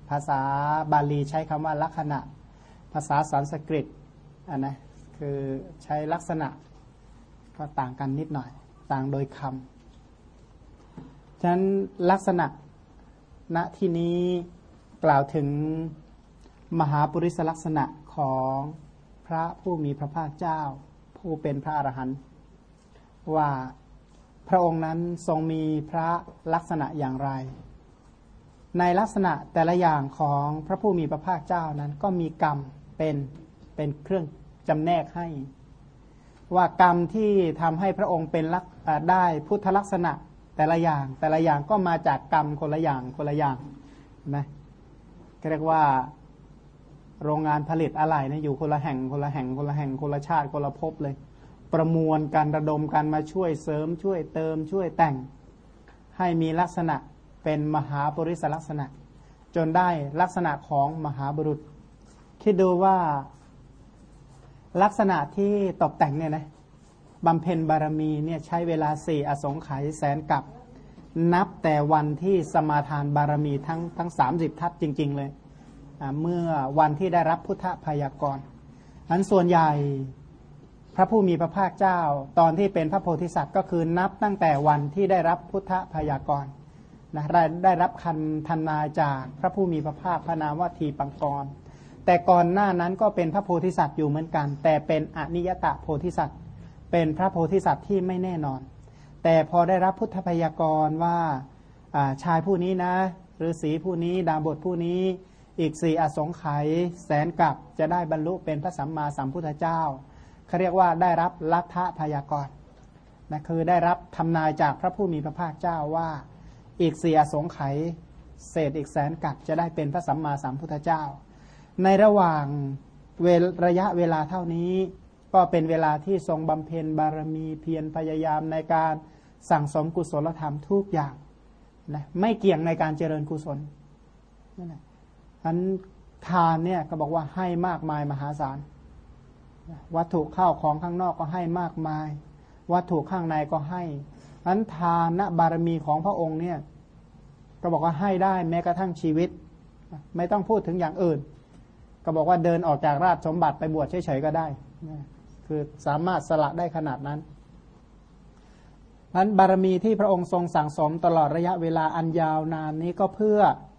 ภาษาบาลีใช้คำว่าลักขณะภาษาสันสกฤตนะคือใช้ลักษณะก็ต่างกันนิดหน่อยต่างโดยคำฉะนั้นลักษณะณที่นี้กล่าวถึงมหาปุริสลักษณะของพระผู้มีพระภาคเจ้าผู้เป็นพระอรหันต์ว่าพระองค์นั้นทรงมีพระลักษณะอย่างไรในลักษณะแต่ละอย่างของพระผู้มีพระภาคเจ้านั้นก็มีกรรมเป็นเครื่องจำแนกให้ว่ากรรมที่ทำให้พระองค์เป็นได้พุทธลักษณะแต่ละอย่างก็มาจากกรรมคนละอย่างนะเรียกว่าโรงงานผลิตอะไรนะอยู่คนละแห่งคนละชาติคนละภพเลยประมวลกันระดมกันมาช่วยเสริมช่วยเติมช่วยแต่งให้มีลักษณะเป็นมหาปุริสลักษณะจนได้ลักษณะของมหาบุรุษคิดดูว่าลักษณะที่ตกแต่งเนี่ยนะบำเพ็ญบารมีเนี่ยใช้เวลา4อสงไขยแสนกับนับแต่วันที่สมาทานบารมีทั้ง30ทัศจริงๆเลยเมื่อวันที่ได้รับพุทธพยากรณ์อันส่วนใหญ่พระผู้มีพระภาคเจ้าตอนที่เป็นพระโพธิสัตว์ก็คือนับตั้งแต่วันที่ได้รับพุทธพยากรณ์นะได้รับคำทำนายจากพระผู้มีพระภาคพระนามว่าทีปังกรแต่ก่อนหน้านั้นก็เป็นพระโพธิสัตว์อยู่เหมือนกันแต่เป็นอนิยตโพธิสัตว์เป็นพระโพธิสัตว์ที่ไม่แน่นอนแต่พอได้รับพุทธพยากรณ์ว่าชายผู้นี้นะฤาษีผู้นี้ดาบทผู้นี้อีก4อสงไขยแสนกับจะได้บรรลุเป็นพระสัมมาสัมพุทธเจ้าเขาเรียกว่าได้รับลัทธพยากรณ์นะคือได้รับทำนายจากพระผู้มีพระภาคเจ้าว่าอีก4อสงไขยเศษอีกแสนกับจะได้เป็นพระสัมมาสัมพุทธเจ้าในระหว่างระยะเวลาเท่านี้ก็เป็นเวลาที่ทรงบำเพ็ญบารมีเพียรพยายามในการสั่งสมกุศลธรรมทุกอย่างนะไม่เกี่ยงในการเจริญกุศลนั่นแหละอันทานเนี่ยก็บอกว่าให้มากมายมหาศาลวัตถุข้าวของข้างนอกก็ให้มากมายวัตถุข้างในก็ให้อันทานนะบารมีของพระองค์เนี่ยก็บอกว่าให้ได้แม้กระทั่งชีวิตไม่ต้องพูดถึงอย่างอื่นก็บอกว่าเดินออกจากราชสมบัติไปบวชเฉยๆก็ได้คือสามารถสละได้ขนาดนั้นนั้นบารมีที่พระองค์ทรงสั่งสมตลอดระยะเวลาอันยาวนานนี้ก็เพื่อ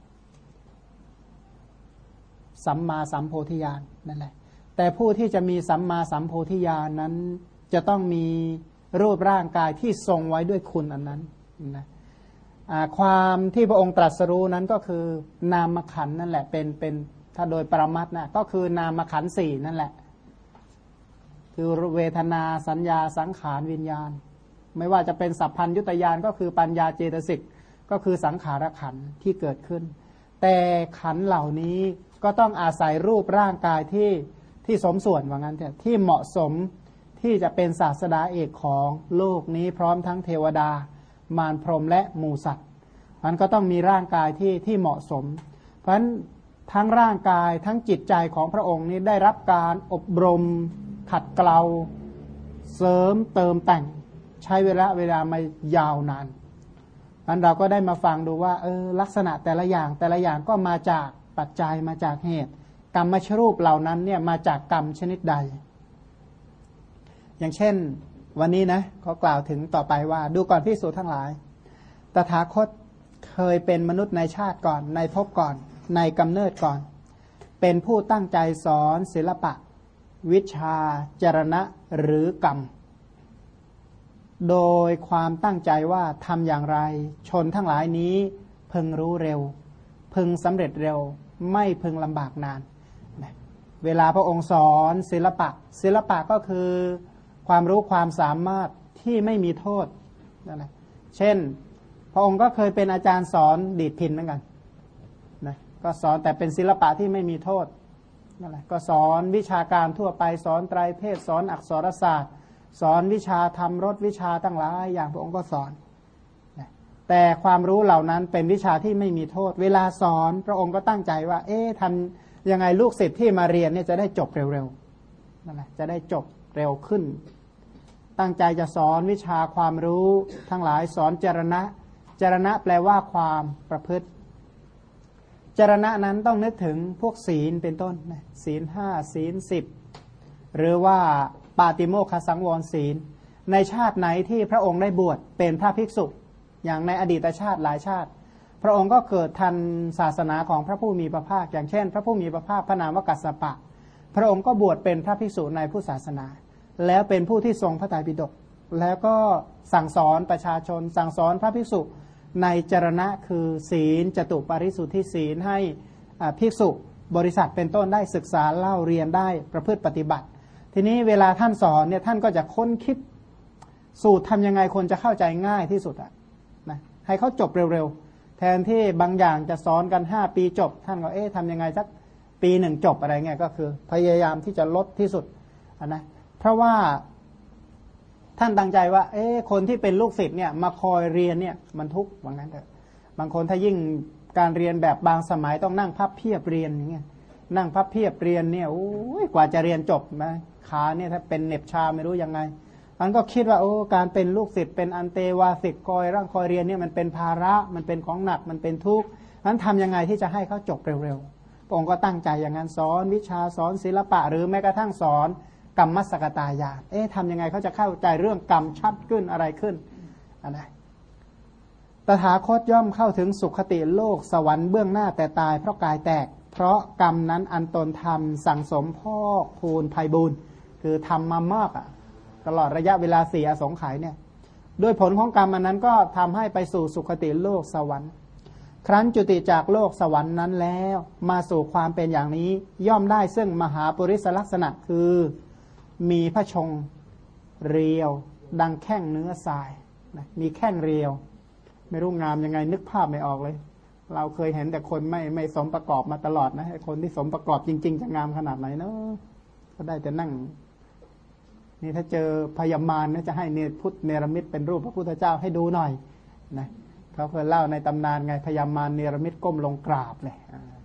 สัมมาสัมโพธิญาณนั่นแหละแต่ผู้ที่จะมีสัมมาสัมโพธิญาณนั้นจะต้องมีรูปร่างกายที่ทรงไว้ด้วยคุณอันนั้นนะความที่พระองค์ตรัสรู้นั้นก็คือนามขันธ์นั่นแหละเป็นถ้าโดยปรมัตถ์นะก็คือนามขันธ์4นั่นแหละคือเวทนาสัญญาสังขารวิญญาณไม่ว่าจะเป็นสัพพัญญุตญาณก็คือปัญญาเจตสิกก็คือสังขารขันธ์ที่เกิดขึ้นแต่ขันธ์เหล่านี้ก็ต้องอาศัยรูปร่างกายที่สมส่วนว่างั้นที่เหมาะสมที่จะเป็นศาสดาเอกของโลกนี้พร้อมทั้งเทวดามารพรหมและหมู่สัตว์มันก็ต้องมีร่างกายที่เหมาะสมเพราะฉะนั้นทั้งร่างกายทั้งจิตใจของพระองค์นี้ได้รับการอบรมขัดเกลาเสริมเติมแต่งใช้เวลามายาวนานนั้นเราก็ได้มาฟังดูว่าลักษณะแต่ละอย่างก็มาจากปัจจัยมาจากเหตุกรรมชรูปเหล่านั้นเนี่ยมาจากกรรมชนิดใดอย่างเช่นวันนี้นะเขากล่าวถึงต่อไปว่าดูก่อนภิกษุทั้งหลายตถาคตเคยเป็นมนุษย์ในชาติก่อนในภพก่อนในกำเนิดก่อนเป็นผู้ตั้งใจสอนศิลปะวิชาจรณะหรือกรรมโดยความตั้งใจว่าทำอย่างไรชนทั้งหลายนี้พึงรู้เร็วพึงสำเร็จเร็วไม่พึงลำบากนานเวลาพระองค์สอนศิลปะก็คือความรู้ความสามารถที่ไม่มีโทษนั่นแหละเช่นพระองค์ก็เคยเป็นอาจารย์สอนดีดพิณเหมือนกันนะก็สอนแต่เป็นศิลปะที่ไม่มีโทษนั่นแหละก็สอนวิชาการทั่วไปสอนไตรเพศสอนอักษรศาสตร์สอนวิชาทำรถวิชาตั้งหลายอย่างพระองค์ก็สอนแต่ความรู้เหล่านั้นเป็นวิชาที่ไม่มีโทษเวลาสอนพระองค์ก็ตั้งใจว่าทำยังไงลูกศิษย์ที่มาเรียนเนี่ยจะได้จบเร็วๆนั่นแหละจะได้จบเร็วขึ้นตั้งใจจะสอนวิชาความรู้ทั้งหลายสอนจรณะแปลว่าความประพฤติจรณะนั้นต้องนึกถึงพวกศีลเป็นต้นนะศีล5ศีล10หรือว่าปาติโมกขสังวรศีลในชาติไหนที่พระองค์ได้บวชเป็นพระภิกษุอย่างในอดีตชาติหลายชาติพระองค์ก็เกิดทันศาสนาของพระผู้มีพระภาคอย่างเช่นพระผู้มีพระภาคพระนามวกัสสปะพระองค์ก็บวชเป็นพระภิกษุในพุทธศาสนาแล้วเป็นผู้ที่ทรงพระไตรปิฎกแล้วก็สั่งสอนประชาชนสั่งสอนพระภิกษุในจรณะคือศีลจตุปาริสุทธิศีลให้ภิกษุบริษัทเป็นต้นได้ศึกษาเล่าเรียนได้ประพฤติปฏิบัติทีนี้เวลาท่านสอนเนี่ยท่านก็จะค้นคิดสูตรทำยังไงคนจะเข้าใจง่ายที่สุดนะให้เขาจบเร็วๆแทนที่บางอย่างจะสอนกัน5 ปีจบท่านก็ทำยังไงสักปี1จบอะไรเงี้ยก็คือพยายามที่จะลดที่สุดนะเพราะว่าท่านตั้งใจว่าคนที่เป็นลูกศิษย์เนี่ยมาคอยเรียนเนี่ยมันทุกข์ว่างั้นเถอะบางคนถ้ายิ่งการเรียนแบบบางสมัยต้องนั่งพับเพียบเรียนอย่างเงี้ยนั่งพับเพียบเรียนเนี่ยกว่าจะเรียนจบนะขาเนี่ยถ้าเป็นเหน็บชาไม่รู้ยังไงมันก็คิดว่าการเป็นลูกศิษย์เป็นอันเตวาสิกคอยร่างคอยเรียนเนี่ยมันเป็นภาระมันเป็นของหนักมันเป็นทุกข์นั้นทำยังไงที่จะให้เขาจบเร็วๆพระองค์ก็ตั้งใจอย่างนั้นสอนวิชาสอนศิลปะหรือแม้กระทั่งสอนกรรมสกตายานทำยังไงเขาจะเข้าใจเรื่องกรรมชัดขึ้นอะไรขึ้นอะไรตถาคตย่อมเข้าถึงสุขติโลกสวรรค์เบื้องหน้าแต่ตายเพราะกายแตกเพราะกรรมนั้นอันตนทำสั่งสมพอกพูนไพบูลย์คือทำมามากตลอดระยะเวลา4 อสงไขยเนี่ยด้วยผลของกรรมอันนั้นก็ทำให้ไปสู่สุขติโลกสวรรค์ครั้นจุติจากโลกสวรรค์นั้นแล้วมาสู่ความเป็นอย่างนี้ย่อมได้ซึ่งมหาปุริสลักษณะคือมีพระชงเรียวดังแข้งเนื้อทรายนะมีแข้งเรียวไม่รู้งามยังไงนึกภาพไม่ออกเลยเราเคยเห็นแต่คนไม่สมประกอบมาตลอดนะคนที่สมประกอบจริงๆจะงามขนาดไหนเนาะก็ได้แต่นั่งนี่ถ้าเจอพยามารนะจะให้เนรพุทธเนรมิตเป็นรูปพระพุทธเจ้าให้ดูหน่อยนะเขาเคยเล่าในตำนานไงพยามารเนรมิตก้มลงกราบเลย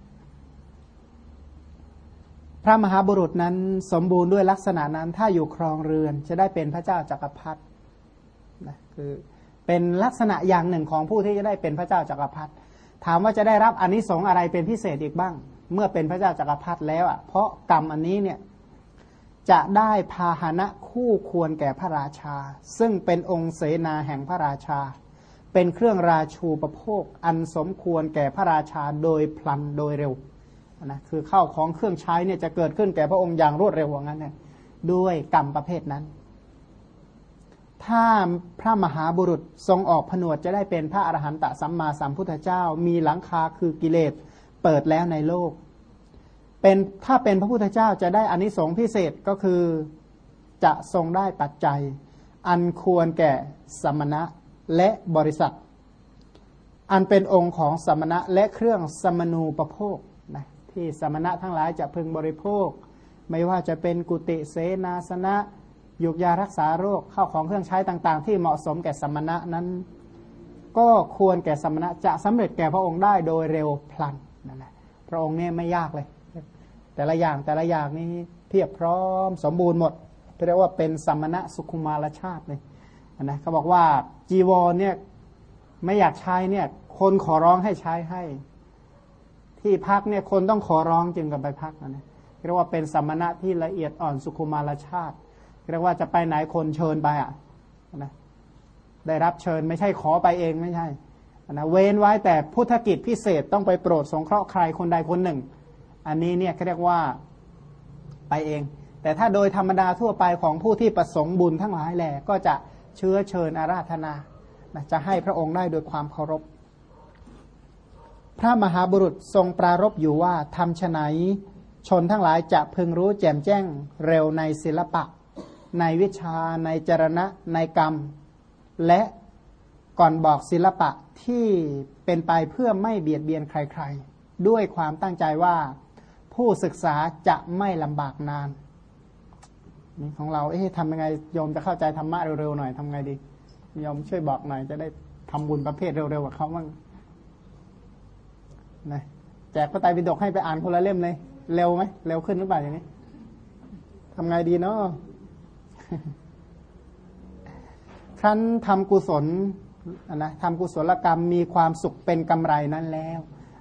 พระมหาบุรุษนั้นสมบูรณ์ด้วยลักษณะนั้นถ้าอยู่ครองเรือนจะได้เป็นพระเจ้าจักรพรรดินะคือเป็นลักษณะอย่างหนึ่งของผู้ที่จะได้เป็นพระเจ้าจักรพรรดิถามว่าจะได้รับอานิสงส์อะไรเป็นพิเศษอีกบ้างเมื่อเป็นพระเจ้าจักรพรรดิแล้วเพราะกรรมอันนี้เนี่ยจะได้พาหนะคู่ควรแก่พระราชาซึ่งเป็นองค์เสนาแห่งพระราชาเป็นเครื่องราชูปโภคอันสมควรแก่พระราชาโดยพลันโดยเร็วนะคือข้าวของเครื่องใช้เนี่ยจะเกิดขึ้นแก่พระองค์อย่างรวดเร็วว่างั้นเนี่ยด้วยกรรมประเภทนั้นถ้าพระมหาบุรุษทรงออกผนวดจะได้เป็นพระอรหันตสัมมาสัมพุทธเจ้ามีหลังคาคือกิเลสเปิดแล้วในโลกถ้าเป็นพระพุทธเจ้าจะได้อานิสงส์พิเศษก็คือจะทรงได้ปัจจัยอันควรแก่สมณะและบริษัทอันเป็นองค์ของสมณะและเครื่องสมณูปโภคนะที่สมณะทั้งหลายจะพึงบริโภคไม่ว่าจะเป็นกุฏิเสนาสนะยุกยารักษาโรคข้าวของเครื่องใช้ต่างๆที่เหมาะสมแก่สมณะนั้นก็ควรแก่สมณะจะสำเร็จแก่พระองค์ได้โดยเร็วพลันนั่นแหละพระองค์เนี่ยไม่ยากเลยแต่ละอย่างนี้เพียบพร้อมสมบูรณ์หมดเรียกว่าเป็นสมณะสุขุมารชาติเลยนะเขาบอกว่าจีวรเนี่ยไม่อยากใช้เนี่ยคนขอร้องให้ใช้ให้ที่พักเนี่ยคนต้องขอร้องจึงกันไปพักนะเรียกว่าเป็นสมณะที่ละเอียดอ่อนสุขุมารชาติเรียกว่าจะไปไหนคนเชิญไปนะได้รับเชิญไม่ใช่ขอไปเองไม่ใช่นะเว้นไว้แต่พุทธกิจพิเศษต้องไปโปรดสงเคราะห์ใครคนใดคนหนึ่งอันนี้เนี่ยเขาเรียกว่าไปเองแต่ถ้าโดยธรรมดาทั่วไปของผู้ที่ประสงค์บุญทั้งหลายแหละก็จะเชื้อเชิญอาราธนาจะให้พระองค์ได้โดยความเคารพพระมหาบุรุษทรงปรารภอยู่ว่าทำไฉนชนทั้งหลายจะพึงรู้แจ่มแจ้งเร็วในศิลปะในวิชาในจรณะในกรรมและก่อนบอกศิลปะที่เป็นไปเพื่อไม่เบียดเบียนใครๆด้วยความตั้งใจว่าผู้ศึกษาจะไม่ลำบากนานนี่ของเราทำยังไงโยมจะเข้าใจธรรมะเร็วๆหน่อยทำไงดีโยมช่วยบอกหน่อยจะได้ทำบุญประเภทเร็วๆกับเขาบ้างนะแจกพระไตรปิฎกให้ไปอ่านคนละเล่มเลยเร็วไหมเร็วขึ้นหรือเปล่าอย่างนี้ทำไงดีเนาะ ครั้นทำกุศลนะทำกุศลกรรมมีความสุขเป็นกำไรนั้นแล้ว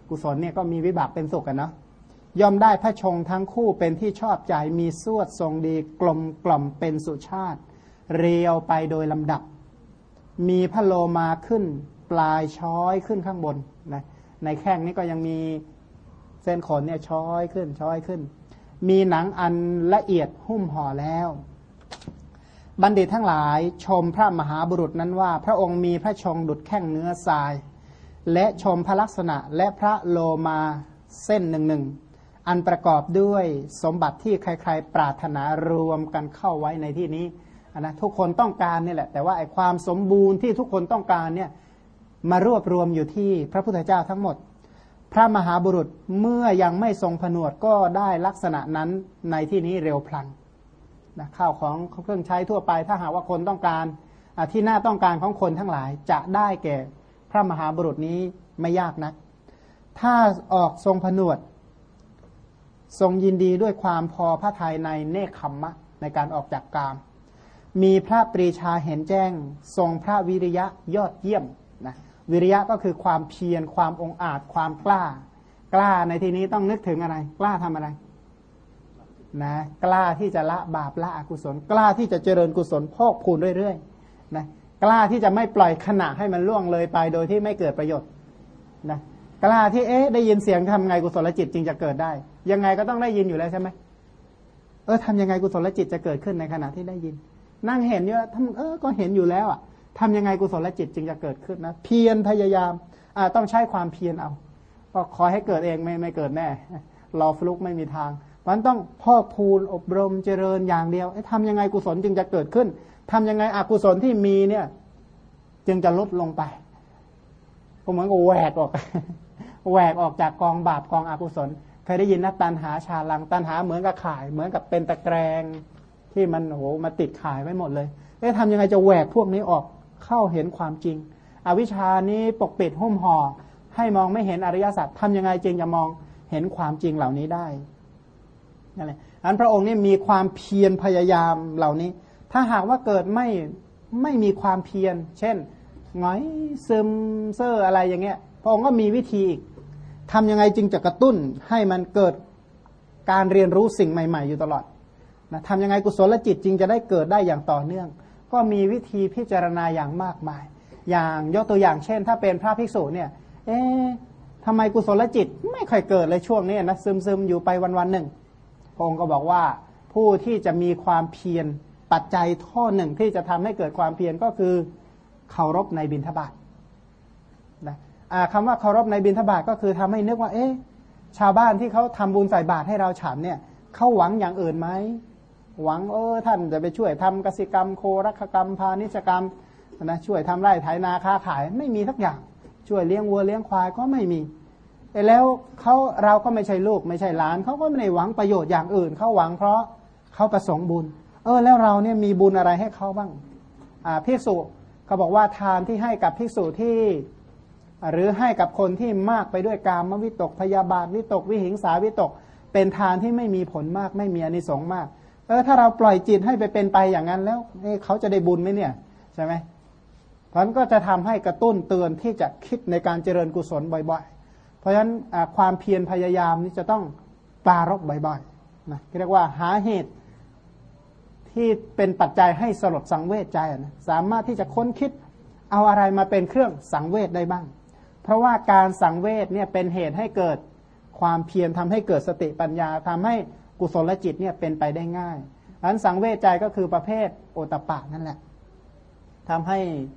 กุศลเนี่ยก็มีวิบากเป็นสุขกันเนาะย่อมได้พระชงทั้งคู่เป็นที่ชอบใจมีสวดทรงดีกลมกล่อมเป็นสุชาติเรียวไปโดยลำดับมีพระโลมาขึ้นปลายช้อยขึ้นข้างบนนะในแข้งนี้ก็ยังมีเส้นขนเนี่ยช้อยขึ้นมีหนังอันละเอียดหุ้มห่อแล้วบัณฑิตทั้งหลายชมพระมหาบุรุษนั้นว่าพระองค์มีพระชงดุจแข้งเนื้อทรายและชมพระลักษณะและพระโลมาเส้นหนึ่งอันประกอบด้วยสมบัติที่ใครๆปรารถนารวมกันเข้าไว้ในที่นี้นะทุกคนต้องการนี่แหละแต่ว่าไอ้ความสมบูรณ์ที่ทุกคนต้องการเนี่ยมารวบรวมอยู่ที่พระพุทธเจ้าทั้งหมดพระมหาบุรุษเมื่อยังไม่ทรงผนวดก็ได้ลักษณะนั้นในที่นี้เร็วพลันนะข้าวของเครื่องใช้ทั่วไปถ้าหากว่าคนต้องการที่น่าต้องการของคนทั้งหลายจะได้แก่พระมหาบุรุษนี้ไม่ยากนักถ้าออกทรงผนวดทรงยินดีด้วยความพอพระทัยในเนคขมมะในการออกจากกามมีพระปรีชาเห็นแจ้งทรงพระวิริยะยอดเยี่ยมนะวิริยะก็คือความเพียรความองอาจความกล้าในที่นี้ต้องนึกถึงอะไรกล้าทำอะไรนะกล้าที่จะละบาปละอกุศลกล้าที่จะเจริญกุศลพอกพูนเรื่อยๆนะกล้าที่จะไม่ปล่อยขณะให้มันล่วงเลยไปโดยที่ไม่เกิดประโยชน์นะกล้าที่ได้ยินเสียงทำไงกุศลจิตจึงจะเกิดได้ยังไงก็ต้องได้ยินอยู่แล้วใช่ไหมทำยังไงกุศลจิตจะเกิดขึ้นในขณะที่ได้ยินนั่งเห็นอยู่ก็เห็นอยู่แล้วอ่ะทำยังไงกุศลจิตจึงจะเกิดขึ้นนะเพียรพยายามต้องใช้ความเพียรเอาก็ขอให้เกิดเองไม่เกิดแน่รอฟลุกไม่มีทางมันต้องพอกพูนอบรมเจริญอย่างเดียวทำยังไงกุศลจึงจะเกิดขึ้นทำยังไงอกุศลที่มีเนี่ยจึงจะลดลงไปก็เหมือนกับแหวกออกจากกองบาปกองอกุศลเคยได้ยินนะตัณหาชาลังตัณหาเหมือนกับข่ายเหมือนกับเป็นตะแกรงที่มันมาติดข่ายไว้หมดเลยทำยังไงจะแหวกพวกนี้ออกเข้าเห็นความจริงอวิชชานี้ปกปิดหุ้มห่อให้มองไม่เห็นอริยสัจทำยังไงจึงจะมองเห็นความจริงเหล่านี้ได้นั่นแหละอันพระองค์นี่มีความเพียรพยายามเหล่านี้ถ้าหากว่าเกิดไม่มีความเพียรเช่นหงอยซึมเซ่ออะไรอย่างเงี้ยพระองค์ก็มีวิธีอีกทำยังไงจึงจะกระตุ้นให้มันเกิดการเรียนรู้สิ่งใหม่ๆอยู่ตลอดนะทำยังไงกุศลจิตจึงจะได้เกิดได้อย่างต่อเนื่องก็มีวิธีพิจารณาอย่างมากมายอย่างยกตัวอย่างเช่นถ้าเป็นพระภิกษุเนี่ยทำไมกุศลจิตไม่ค่อยเกิดเลยช่วงนี้นะซึมๆอยู่ไปวันๆหนึ่งพระองค์ก็บอกว่าผู้ที่จะมีความเพียรปัจจัยข้อหนึ่งที่จะทำให้เกิดความเพียรก็คือเคารพในบิณฑบาตนะคำว่าเคารพในบิณฑบาตก็คือทำให้นึกว่าชาวบ้านที่เขาทำบุญใส่บาตรให้เราฉันเนี่ยเขาหวังอย่างอื่นไหมหวังท่านจะไปช่วยทำกสิกรรมโครักกรรมพาณิชกรรมนะช่วยทำไร่ไถนาค้าขายไม่มีทักอย่างช่วยเลี้ยงวัวเลี้ยงควายก็ไม่มีแล้วเราก็ไม่ใช่ลูกไม่ใช่หลานเขาก็ไม่ได้หวังประโยชน์อย่างอื่นเขาหวังเพราะเขาประสงค์บุญแล้วเราเนี่ยมีบุญอะไรให้เขาบ้างภิกษุเขาบอกว่าทานที่ให้กับภิกษุที่หรือให้กับคนที่มากไปด้วยกามวิตกพยาบาทวิตกวิหิงสาวิตกเป็นทานที่ไม่มีผลมากไม่มีอานิสงส์มากถ้าเราปล่อยจิตให้ไปเป็นไปอย่างนั้นแล้วเขาจะได้บุญไหมเนี่ยใช่ไหมเพราะนั้นก็จะทำให้กระตุ้นเตือนที่จะคิดในการเจริญกุศลบ่อยๆเพราะฉะนั้นความเพียรพยายามนี้จะต้องปรารภบ่อยๆนะเรียกว่าหาเหตุที่เป็นปัจจัยให้สลดสังเวชใจนะสามารถที่จะค้นคิดเอาอะไรมาเป็นเครื่องสังเวชได้บ้างเพราะว่าการสังเวชเนี่ยเป็นเหตุให้เกิดความเพียรทำให้เกิดสติปัญญาทำให้กุศลจิตเนี่ยเป็นไปได้ง่ายอันสังเวชใจก็คือประเภทโอตตัปปะนั่นแหละทำให้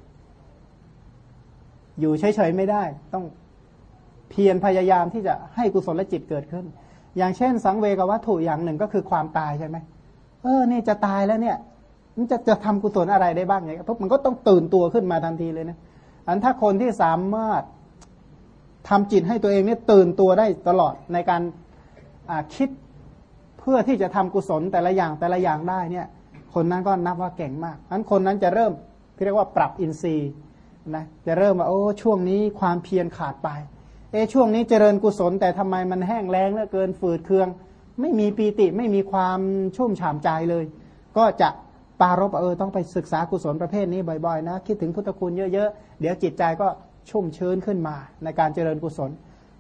อยู่เฉยๆไม่ได้ต้องเพียรพยายามที่จะให้กุศลจิตเกิดขึ้นอย่างเช่นสังเวกวัตถุอย่างหนึ่งก็คือความตายใช่ไหมนี่จะตายแล้วเนี่ยมันจะทำกุศลอะไรได้บ้างเนี่ยทุกมันก็ต้องตื่นตัวขึ้นมาทันทีเลยนะอันถ้าคนที่สามารถทำจิตให้ตัวเองเนี่ยตื่นตัวได้ตลอดในการคิดเพื่อที่จะทำกุศลแต่ละอย่างได้เนี่ยคนนั้นก็นับว่าเก่งมากอันคนนั้นจะเริ่มเรียกว่าปรับอินทรีย์นะจะเริ่มว่าช่วงนี้ความเพียรขาดไปช่วงนี้เจริญกุศลแต่ทำไมมันแห้งแล้งเหลือเกินฝืดเคืองไม่มีปีติไม่มีความชุ่มฉ่ำใจเลยก็จะปรารภต้องไปศึกษากุศลประเภทนี้บ่อยๆนะคิดถึงพุทธคุณเยอะๆเดี๋ยวจิตใจก็ชุ่มชื้นขึ้นมาในการเจริญกุศล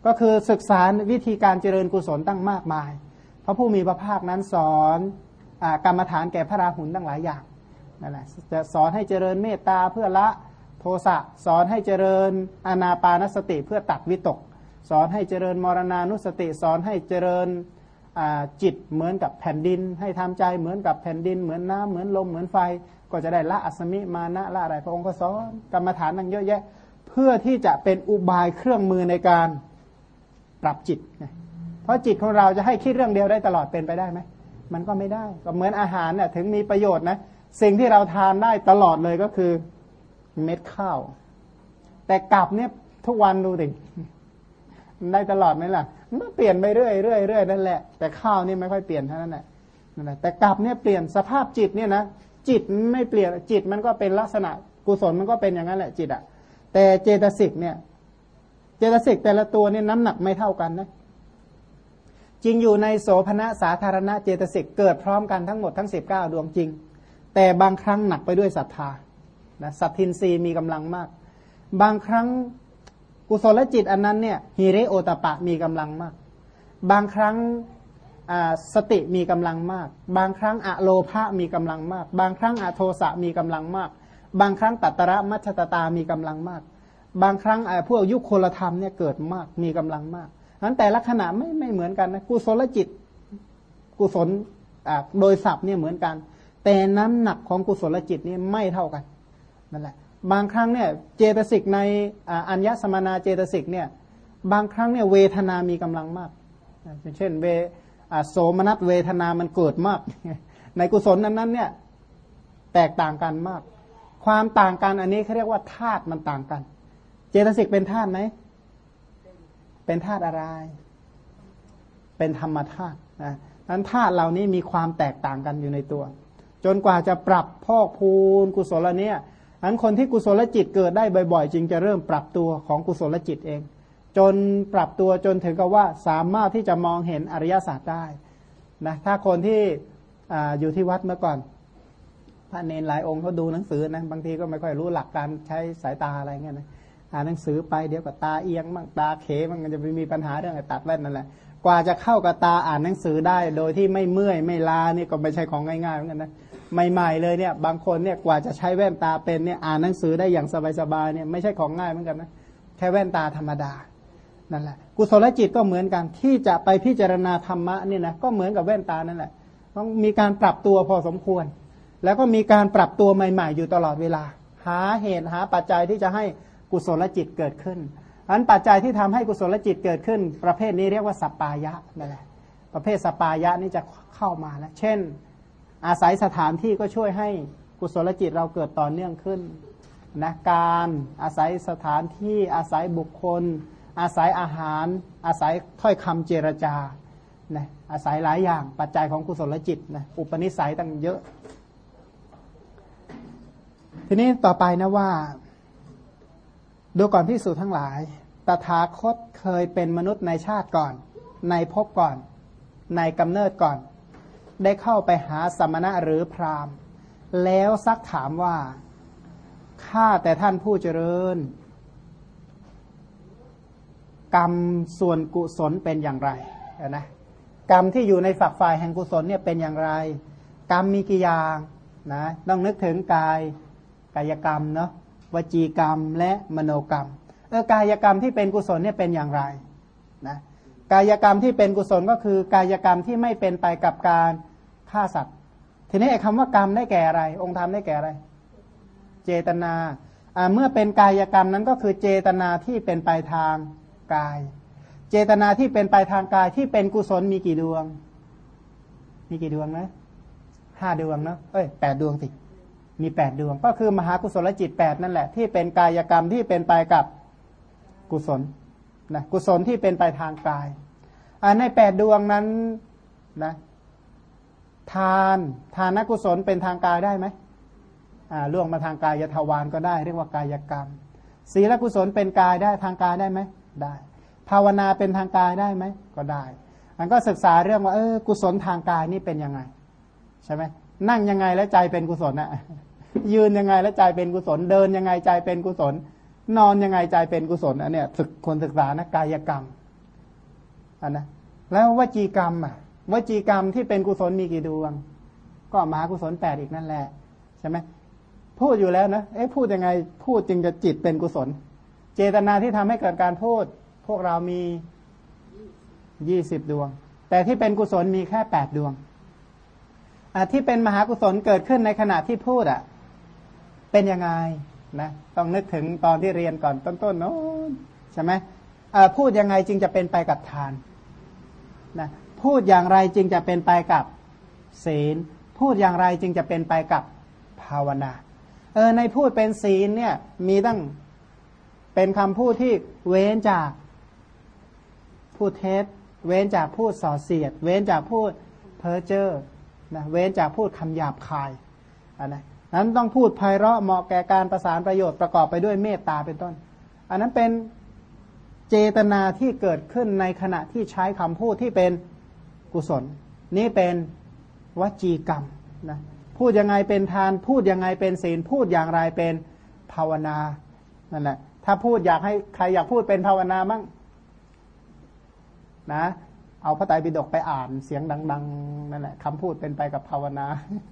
ก็คือศึกษาวิธีการเจริญกุศลตั้งมากมายพระผู้มีพระภาคนั้นสอนกรรมฐานแก่พระราหุลตั้งหลายอย่างนั่นแหละจะสอนให้เจริญเมตตาเพื่อละโทสะสอนให้เจริญอานาปานสติเพื่อตัดวิตกสอนให้เจริญมรณานุสติสอนให้เจริญจิตเหมือนกับแผ่นดินให้ทำใจเหมือนกับแผ่นดินเหมือนน้ำเหมือนลมเหมือนไฟก็จะได้ละอัสมิมานะละอะไรพระองค์ก็สอนกรรมฐานตั้งเยอะแยะเพื่อที่จะเป็นอุบายเครื่องมือในการปรับจิตเพราะจิตของเราจะให้คิดเรื่องเดียวได้ตลอดเป็นไปได้ไหมมันก็ไม่ได้ก็เหมือนอาหารเนี่ยถึงมีประโยชน์นะสิ่งที่เราทานได้ตลอดเลยก็คือเม็ดข้าวแต่กลับเนี่ยทุกวันดูดิได้ตลอดไหมล่ะมันเปลี่ยนไปเรื่อยเรื่อยเรื่อยนั่นแหละแต่ข้าวนี่ไม่ค่อยเปลี่ยนเท่านั้นแหละนั่นแหละแต่กลับเนี่ยเปลี่ยนสภาพจิตเนี่ยนะจิตไม่เปลี่ยนจิตมันก็เป็นลักษณะกุศลมันก็เป็นอย่างนั้นแหละจิตอ่ะแต่เจตสิกเนี่ยเจตสิกแต่ละตัวเนี่ยน้ำหนักไม่เท่ากันนะจริงอยู่ในโสภณะสาธารณะเจตสิกเกิดพร้อมกันทั้งหมดทั้ง19ดวงจริงแต่บางครั้งหนักไปด้วยศรัทธานะสัตทินรีมีกำลังมากบางครั้งกุศลจิตอันนั้นเนี่ยฮิริโอตปะมีกำลังมากบางครั้งสติมีกำลังมากบางครั้งอโลภะมีกำลังมากบางครั้งอโทสะมีกำลังมากบางครั้งตัตระมัชฌตตามีกำลังมากบางครั้งพวกยุคโคลธรรมเนี่ยเกิดมากมีกำลังมากนั้นแต่ละขณะไม่เหมือนกันนะกุศลจิตกุศลโดยศัพท์เนี่ยเหมือนกันแต่น้ำหนักของกุศลจิตนี่ไม่เท่ากันนั่นแหละบางครั้งเนี่ยเจตสิกในอัญญสมนาเจตสิกเนี่ยบางครั้งเนี่ยเวทนามีกำลังมากเช่นโสมนัสเวทนามันเกิดมากในกุศลนั้นเนี่ยแตกต่างกันมากความต่างกันอันนี้เขาเรียกว่าธาตุมันต่างกันเจตสิกเป็นธาตุไหมเป็นธาตุอะไรเป็นธรรมธาตุนะนั้นธาตุเหล่านี้มีความแตกต่างกันอยู่ในตัวจนกว่าจะปรับพอกพูนกุศลเนี่ยอันคนที่กุศลจิตเกิดได้บ่อยๆจึงจะเริ่มปรับตัวของกุศลจิตเองจนปรับตัวจนถึงกับว่าสามารถที่จะมองเห็นอริยสัจได้นะถ้าคนที่อยู่ที่วัดเมื่อก่อนพระเนรหลายองค์เขาดูหนังสือนะบางทีก็ไม่ค่อยรู้หลักการใช้สายตาอะไรเงี้ยนะอ่านหนังสือไปเดี๋ยวก็ตาเอียงบ้างตาเขมันจะมีปัญหาเรื่องตัดแว่นนั่นแหละกว่าจะเข้ากับตาอ่านหนังสือได้โดยที่ไม่เมื่อยไม่ลานี่ก็ไม่ใช่ของง่ายๆเหมือนกันนะใหม่ๆเลยเนี่ยบางคนเนี่ยกว่าจะใช้แว่นตาเป็นเนี่ยอ่านหนังสือได้อย่างสบายๆเนี่ยไม่ใช่ของง่ายเหมือนกันนะแค่แว่นตาธรรมดานั่นแหละกุศลจิตก็เหมือนกันที่จะไปพิจารณาธรรมะนี่นะก็เหมือนกับแว่นตานั่นแหละต้องมีการปรับตัวพอสมควรแล้วก็มีการปรับตัวใหม่ๆอยู่ตลอดเวลาหาเหตุหาปัจจัยที่จะให้กุศลจิตเกิดขึ้นอันปัจจัยที่ทำให้กุศลจิตเกิดขึ้นประเภทนี้เรียกว่าสัปปายะนั่นแหละประเภทสัปปายะนี่จะเข้ามาแล้วเช่นอาศัยสถานที่ก็ช่วยให้กุศลจิตเราเกิดต่อเนื่องขึ้นนะการอาศัยสถานที่อาศัยบุคคลอาศัยอาหารอาศัยถ้อยคำเจรจานะอาศัยหลายอย่างปัจจัยของกุศลจิตนะอุปนิสัยตั้งเยอะทีนี้ต่อไปนะว่าดูก่อนภิกษุทั้งหลายตถาคตเคยเป็นมนุษย์ในชาติก่อนในภพก่อนในกำเนิดก่อนได้เข้าไปหาสมณะหรือพราหมณ์แล้วซักถามว่าข้าแต่ท่านผู้เจริญกรรมส่วนกุศลเป็นอย่างไรนะกรรมที่อยู่ในฝักฝ่ายแห่งกุศลเนี่ยเป็นอย่างไรกรรมมีกี่อย่างนะต้องนึกถึงกายกรรมเนาะวจีกรรมและมโนกรรมกายกรรมที่เป็นกุศลเนี่ยเป็นอย่างไรนะกายกรรมที่เป็นกุศลก็คือกายกรรมที่ไม่เป็นไปกับการฆ่าสัตว์ทีนี้ไอ้คำว่ากรรมได้แก่อะไรองค์ธรรมได้แก่อะไรเจตนาเมื่อเป็นกายกรรมนั้นก็คือเจตนาที่เป็นไปทางกายเจตนาที่เป็นไปทางกายที่เป็นกุศลมีกี่ดวงมีกี่ดวงนะ5 ดวงเนาะ8 ดวงสิมี8 ดวงก็คือมหากุศลจิต8นั่นแหละที่เป็นกายกรรมที่เป็นไปกับกุศลนะกุศลที่เป็นไปทางกายใน8 ดวงนั้นนะทานกุศลเป็นทางกายได้ไหมล่วงมาทางกายทวารก็ได้เรียกว่ากายกรรมศีลกุศลเป็นกายได้ทางกายได้ไหมได้ภาวนาเป็นทางกายได้ไหมก็ได้มันก็ศึกษาเรื่องว่ากุศลทางกายนี่เป็นยังไงใช่ไหมนั่งยังไงแล้วใจเป็นกุศลนะยืนยังไงแล้วใจเป็นกุศลเดินยังไงใจเป็นกุศลนอนยังไงใจเป็นกุศลอันเนี้ยคนศึกษานะกายกรรมนะแล้ววจีกรรมวจีกรรมที่เป็นกุศลมีกี่ดวงก็มหากุศล8อีกนั่นแหละใช่ไหมพูดอยู่แล้วนะพูดยังไงพูดจึงจะจิตเป็นกุศลเจตนาที่ทำให้เกิดการพูดพวกเรามี20ดวงแต่ที่เป็นกุศลมีแค่8ดวงที่เป็นมหากุศลเกิดขึ้นในขณะที่พูดเป็นยังไงนะต้องนึกถึงตอนที่เรียนก่อนต้นๆโน้นใช่ไหมพูดยังไงจึงจะเป็นไปกับทานนะพูดอย่างไรจึงจะเป็นไปกับศีลพูดอย่างไรจึงจะเป็นไปกับภาวนาในพูดเป็นศีลเนี่ยมีตั้งเป็นคำพูดที่เว้นจากพูดเท็จเว้นจากพูดส่อเสียดเว้นจากพูดเพ้อเจ้อนะเว้นจากพูดคำหยาบคายนั้นต้องพูดไพเราะเหมาะแก่การประสานประโยชน์ประกอบไปด้วยเมตตาเป็นต้นอันนั้นเป็นเจตนาที่เกิดขึ้นในขณะที่ใช้คำพูดที่เป็นกุศลนี่เป็นวจีกรรมนะพูดยังไงเป็นทานพูดยังไงเป็นศีลพูดอย่างไรเป็นภาวนานั่นแหละถ้าพูดอยากให้ใครอยากพูดเป็นภาวนามั่งนะเอาพระไตรปิฎกไปอ่านเสียงดังๆนั่นแหละคำพูดเป็นไปกับภาวนา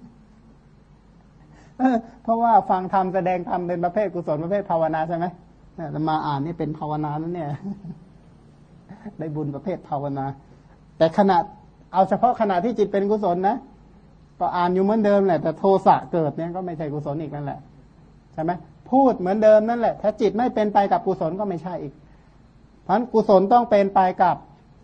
เพราะว่าฟังธรรมแสดงธรรมเป็นประเภทกุศลประเภทภาวนาใช่ไหมมาอ่านนี่เป็นภาวนานั่นเนี่ยได้บุญประเภทภาวนาแต่ขณะเอาเฉพาะขณะที่จิตเป็นกุศลนะก็อ่านอยู่เหมือนเดิมแหละแต่โทสะเกิดเนี่ยก็ไม่ใช่กุศลอีกนั่นแหละใช่ไหมพูดเหมือนเดิมนั่นแหละถ้าจิตไม่เป็นไปกับกุศลก็ไม่ใช่อีกเพราะฉะนั้นกุศลต้องเป็นไปกับ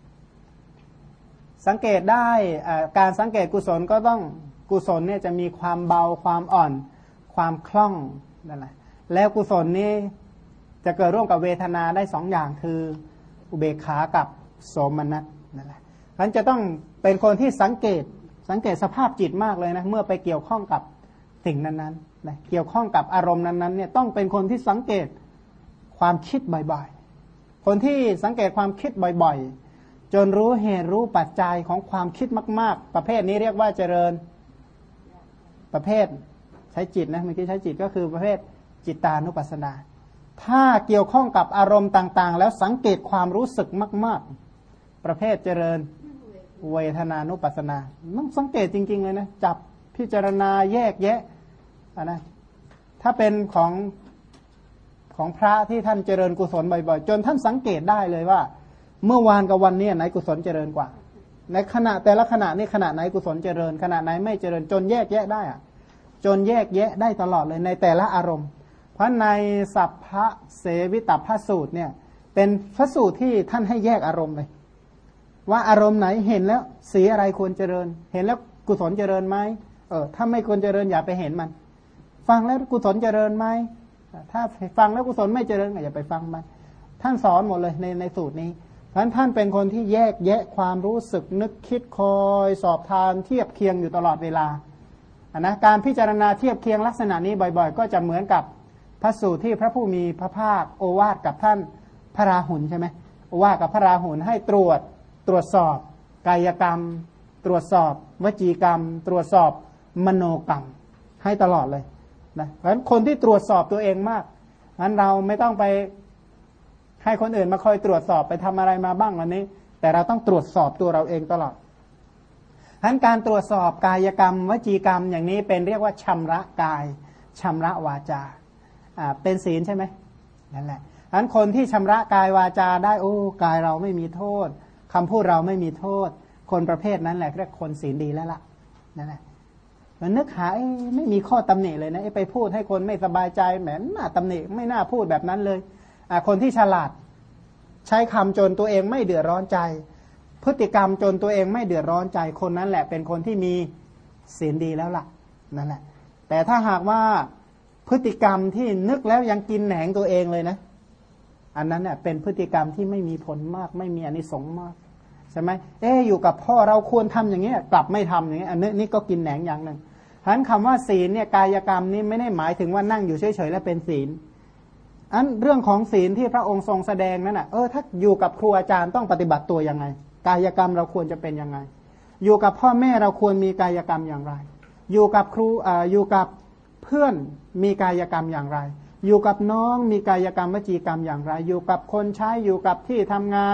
สังเกตได้การสังเกตกุศลก็ต้องกุศลเนี่ยจะมีความเบาความอ่อนความคล่องนั่นแหละแล้วกุศลนี้จะเกิดร่วมกับเวทนาได้2อย่างคืออุเบกขากับโสมนัสนั่นแหละเพราะฉะนั้นจะต้องเป็นคนที่สังเกตสภาพจิตมากเลยนะเมื่อไปเกี่ยวข้องกับสิ่งนั้นๆนะเกี่ยวข้องกับอารมณ์นั้นๆเนี่ยต้องเป็นคนที่สังเกตความคิดบ่อยๆคนที่สังเกตความคิดบ่อยๆจนรู้เหตุรู้ปัจจัยของความคิดมากๆประเภทนี้เรียกว่าเจริญประเภทใช้จิตนะเมื่อกี้ใช้จิตก็คือประเภทจิตตานุปัสสนาถ้าเกี่ยวข้องกับอารมณ์ต่างๆแล้วสังเกตความรู้สึกมากๆประเภทเจริญเวทนานุปัสสนาต้องสังเกตจริงๆเลยนะจับพิจารณาแยกแยะนะถ้าเป็นของพระที่ท่านเจริญกุศลบ่อยๆจนท่านสังเกตได้เลยว่าเมื่อวานกับวันนี้ไหนกุศลเจริญกว่าในขณะแต่ละขณะนี่ขณะไหนกุศลเจริญขณะไหนไม่เจริญจนแยกแยะได้จนแยกแยะได้ตลอดเลยในแต่ละอารมณ์เพราะในสัพพะเสวิตัพพสูตรเนี่ยเป็นพระสูตรที่ท่านให้แยกอารมณ์เลยว่าอารมณ์ไหนเห็นแล้วสีอะไรควรเจริญเห็นแล้วกุศลเจริญไหมถ้าไม่ควรเจริญอย่าไปเห็นมันฟังแล้วกุศลเจริญไหมถ้าฟังแล้วกุศลไม่เจริญอย่าไปฟังมันท่านสอนหมดเลยในสูตรนี้เพราะฉะนั้นท่านเป็นคนที่แยกแยะความรู้สึกนึกคิดคอยสอบทานเทียบเคียงอยู่ตลอดเวลานะการพิจารณาเทียบเคียงลักษณะนี้บ่อยๆก็จะเหมือนกับพระสูตรที่พระผู้มีพระภาคโอวาทกับท่านพระราหุลใช่ไหมโอวาทกับพระราหุลให้ตรวจสอบกายกรรมตรวจสอบวจีกรรมตรวจสอบมโนกรรมให้ตลอดเลยนะเพราะฉะนั้นคนที่ตรวจสอบตัวเองมากงั้นเราไม่ต้องไปให้คนอื่นมาคอยตรวจสอบไปทำอะไรมาบ้างวันนี้แต่เราต้องตรวจสอบตัวเราเองตลอดฉะนั้นการตรวจสอบกายกรรมวจีกรรมอย่างนี้เป็นเรียกว่าชำระกายชำระวาจาเป็นศีลใช่ไหมนั่นแหละฉะนั้นคนที่ชำระกายวาจาได้โอ้กายเราไม่มีโทษคำพูดเราไม่มีโทษคนประเภทนั้นแหละเรียกคนศีลดีแล้วล่ะนั่นแหละมันนึกหาไม่มีข้อตำหนิเลยนะไปพูดให้คนไม่สบายใจแหมน่าตำหนิไม่น่าพูดแบบนั้นเลยคนที่ฉลาดใช้คำจนตัวเองไม่เดือดร้อนใจพฤติกรรมจนตัวเองไม่เดือดร้อนใจคนนั้นแหละเป็นคนที่มีศีลดีแล้วล่ะนั่นแหละแต่ถ้าหากว่าพฤติกรรมที่นึกแล้วยังกินแหนงตัวเองเลยนะอันนั้นเนี่ยเป็นพฤติกรรมที่ไม่มีผลมากไม่มีอานิสงส์มากใช่ไหมอยู่กับพ่อเราควรทำอย่างนี้กลับไม่ทำอย่างนี้อันนี้ก็กินแหนงอย่างหนึ่งฉะนั้นคำว่าศีลเนี่ยกายกรรมนี้ไม่ได้หมายถึงว่านั่งอยู่เฉยๆแล้วเป็นศีลอันเรื่องของศีลที่พระองค์ทรงแสดงนั้นถ้าอยู่กับครูอาจารย์ต้องปฏิบัติตัวยังไงกายกรรมเราควรจะเป็นยังไงอยู่กับพ่อแม่เราควรมีกายกรรมอย่างไรอยู่กับครูอยู่กับเพื่อนมีกายกรรมอย่างไรอยู่กับน้องมีกายกรรมวจีกรรมอย่างไรอยู่กับคนใช้อยู่กับที่ทำงาน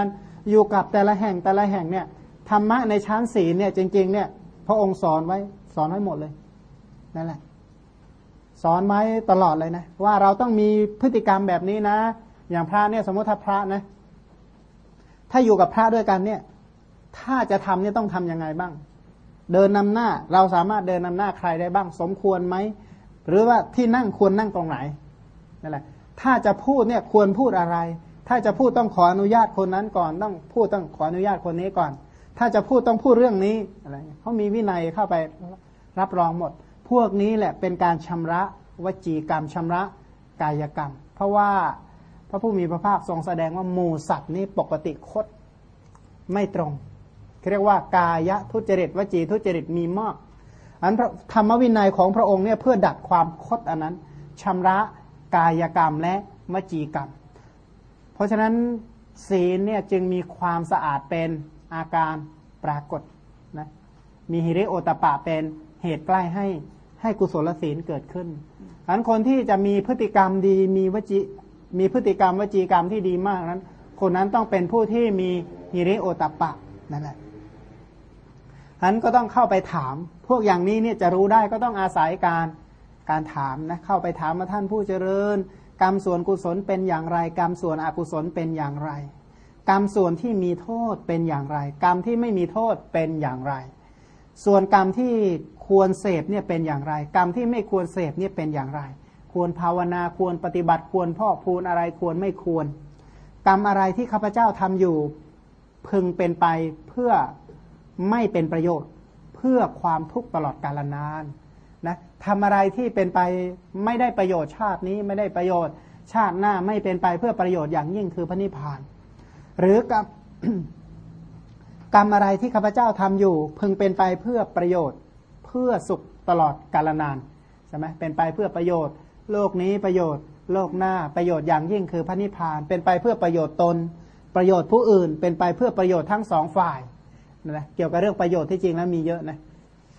อยู่กับแต่ละแห่งเนี่ยธรรมะในชั้นศีลเนี่ยจริงๆเนี่ยพระองค์สอนไว้หมดเลยนั่นแหละสอนไว้ตลอดเลยนะว่าเราต้องมีพฤติกรรมแบบนี้นะอย่างพระเนี่ยสมมติถ้าพระนะถ้าอยู่กับพระด้วยกันเนี่ยถ้าจะทำเนี่ยต้องทำยังไงบ้างเดินนำหน้าเราสามารถเดินนำหน้าใครได้บ้างสมควรไหมหรือว่าที่นั่งควรนั่งตรงไหนนั่นแหละถ้าจะพูดเนี่ยควรพูดอะไรถ้าจะพูดต้องขออนุญาตคนนั้นก่อนต้องพูดต้องขออนุญาตคนนี้ก่อนถ้าจะพูดต้องพูดเรื่องนี้อะไรเขามีวินัยเข้าไปรับรองหมดพวกนี้แหละเป็นการชำระวจีกรรมชำระกายกรรมเพราะว่าพระผู้มีพระภาคทรงแสดงว่าหมู่สัตว์นี้ปกติคดไม่ตรงเรียกว่ากายทุจริตวจีทุจริตมีมากอันธรรมวินัยของพระองค์เนี่ยเพื่อดัดความคดอันนั้นชำระกายกรรมและวจีกรรมเพราะฉะนั้นศีลเนี่ยจึงมีความสะอาดเป็นอาการปรากฏนะมีหิริโอตปะเป็นเหตุใกล้ให้กุศลศีลเกิดขึ้นอันคนที่จะมีพฤติกรรมดีมีพฤติกรรมวจีกรรมที่ดีมากนั้นคนนั้นต้องเป็นผู้ที่มีหิริโอตปะนั่นแหละอันก็ต้องเข้าไปถามพวกอย่างนี้เนี่ยจะรู้ได้ก็ต้องอาศัยการถามนะเข้าไปถามมาท่านผู้เจริญกรรมส่วนกุศลเป็นอย่างไรกรรมส่วนอกุศลเป็นอย่างไรกรรมส่วนที่มีโทษเป็นอย่างไรกรรมที่ไม่มีโทษเป็นอย่างไรส่วนกรรมที่ควรเสพเนี่ยเป็นอย่างไรกรรมที่ไม่ควรเสพเนี่ยเป็นอย่างไรควรภาวนาควรปฏิบัติควรพอกพูนอะไรควรไม่ควรกรรมอะไรที่ข้าพเจ้าทำอยู่พึงเป็นไปเพื่อไม่เป็นประโยชน์เพื่อความทุกข์ตลอดกาลนานนะทำอะไรที่เป็นไปไม่ได้ประโยชน์ชาตินี้ไม่ได้ประโยชน์ชาติหน้าไม่เป็นไปเพื่อประโยชน์อย่างยิ่งคือพระนิพพานหรือกรรม กรรมอะไรที่ข้าพเจ้าทำอยู่พึงเป็นไปเพื่อประโยชน์เพื่อสุขตลอดกาลนานใช่ไหมเป็นไปเพื่อประโยชน์โลกนี้ประโยชน์โลกหน้าประโยชน์อย่างยิ่งคือพระนิพพานเป็นไปเพื่อประโยชน์ตนประโยชน์ผู้อื่นเป็นไปเพื่อประโยชน์ทั้งสองฝ่ายนะเกี่ยวกับเรื่องประโยชน์ที่จริงแล้วมีเยอะนะ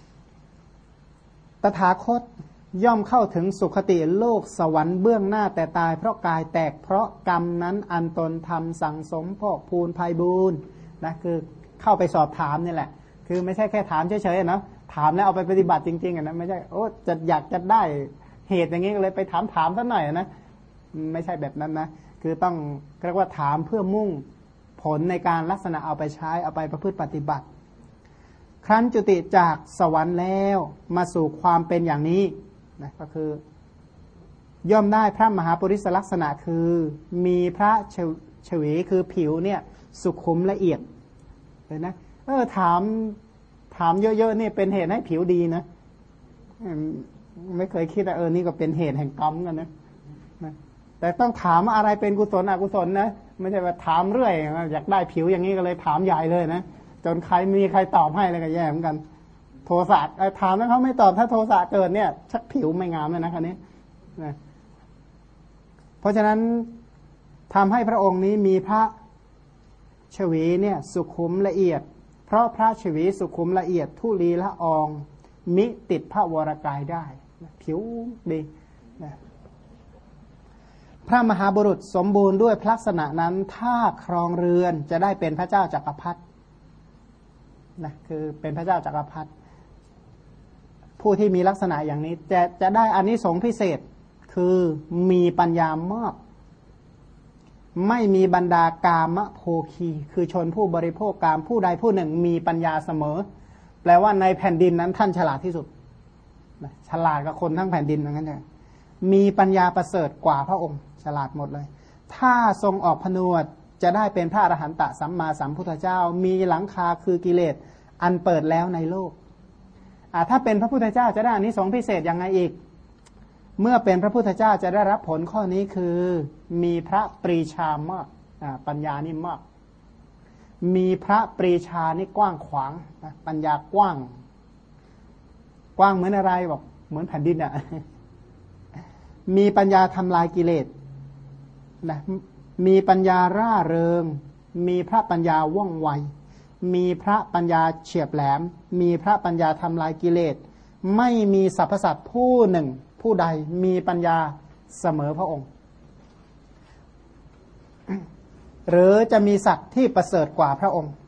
ตถาคตย่อมเข้าถึงสุคติโลกสวรรค์เบื้องหน้าแต่ตายเพราะกายแตกเพราะกรรมนั้นอันตนทำสั่งสมพอกพูนภัยบูรณ์นะคือเข้าไปสอบถามนี่แหละคือไม่ใช่แค่ถามเฉยๆนะถามแล้วเอาไปปฏิบัติจริงๆนะไม่ใช่โอ้จะอยากจะได้เหตุอย่างนี้ก็เลยไปถามซะหน่อยนะไม่ใช่แบบนั้นนะคือต้องเรียกว่าถามเพื่อมุ่งผลในการลักษณะเอาไปใช้เอาไปประพฤติปฏิบัติครั้นจุติจากสวรรค์แล้วมาสู่ความเป็นอย่างนี้นะก็คือย่อมได้พระมหาปุริสลักษณะคือมีพระเฉวีคือผิวเนี่ยสุขุมละเอียดเลยนะถามเยอะๆนี่เป็นเหตุให้ผิวดีนะไม่เคยคิดว่านี่ก็เป็นเหตุแห่งกรรมกันนะแต่ต้องถามอะไรเป็นกุศลอกุศลนะไม่ใช่ว่าถามเรื่อยอยากได้ผิวอย่างนี้ก็เลยถามใหญ่เลยนะจนใครมีใครตอบให้เลยก็แย่เหมือนกันโทสะถามแล้วเขาไม่ตอบถ้าโทสะเกิดเนี่ยชักผิวไม่งามเลยนะคันนี้นะเพราะฉะนั้นทำให้พระองค์นี้มีพระชวีเนี่ยสุขุมละเอียดเพราะพระชวีสุขุมละเอียดทุลีละอองมิติดพระวรกายได้ผิวดีนะพระมหาบุรุษสมบูรณ์ด้วยลักษณะนั้นถ้าครองเรือนจะได้เป็นพระเจ้าจักรพรรดินะคือเป็นพระเจ้าจักรพรรดิผู้ที่มีลักษณะอย่างนี้จะได้อานิสงส์พิเศษคือมีปัญญามากไม่มีบรรดากามโภคีคือชนผู้บริโภคกามผู้ใดผู้หนึ่งมีปัญญาเสมอแปลว่าในแผ่นดินนั้นท่านฉลาดที่สุดฉลาดกับคนทั้งแผ่นดินเหมือนกันเลยมีปัญญาประเสริฐกว่าพระองค์ฉลาดหมดเลยถ้าทรงออกผนวดจะได้เป็นพระอรหันตสัมมาสัมพุทธเจ้ามีหลังคาคือกิเลสอันเปิดแล้วในโลกถ้าเป็นพระพุทธเจ้าจะได้อานิสงส์พิเศษยังไงอีกเมื่อเป็นพระพุทธเจ้าจะได้รับผลข้อนี้คือมีพระปรีชามากปัญญานี่มากมีพระปรีชานี่กว้างขวางปัญญากว้างเหมือนอะไรบอกเหมือนแผ่นดินอ่ะมีปัญญาทำลายกิเลสนะมีปัญญาร่าเริงมีพระปัญญาว่องไวมีพระปัญญาเฉียบแหลมมีพระปัญญาทำลายกิเลสไม่มีสรรพสัตว์ผู้หนึ่งผู้ใดมีปัญญาเสมอพระองค์หรือจะมีสัตว์ที่ประเสริฐกว่าพระองค์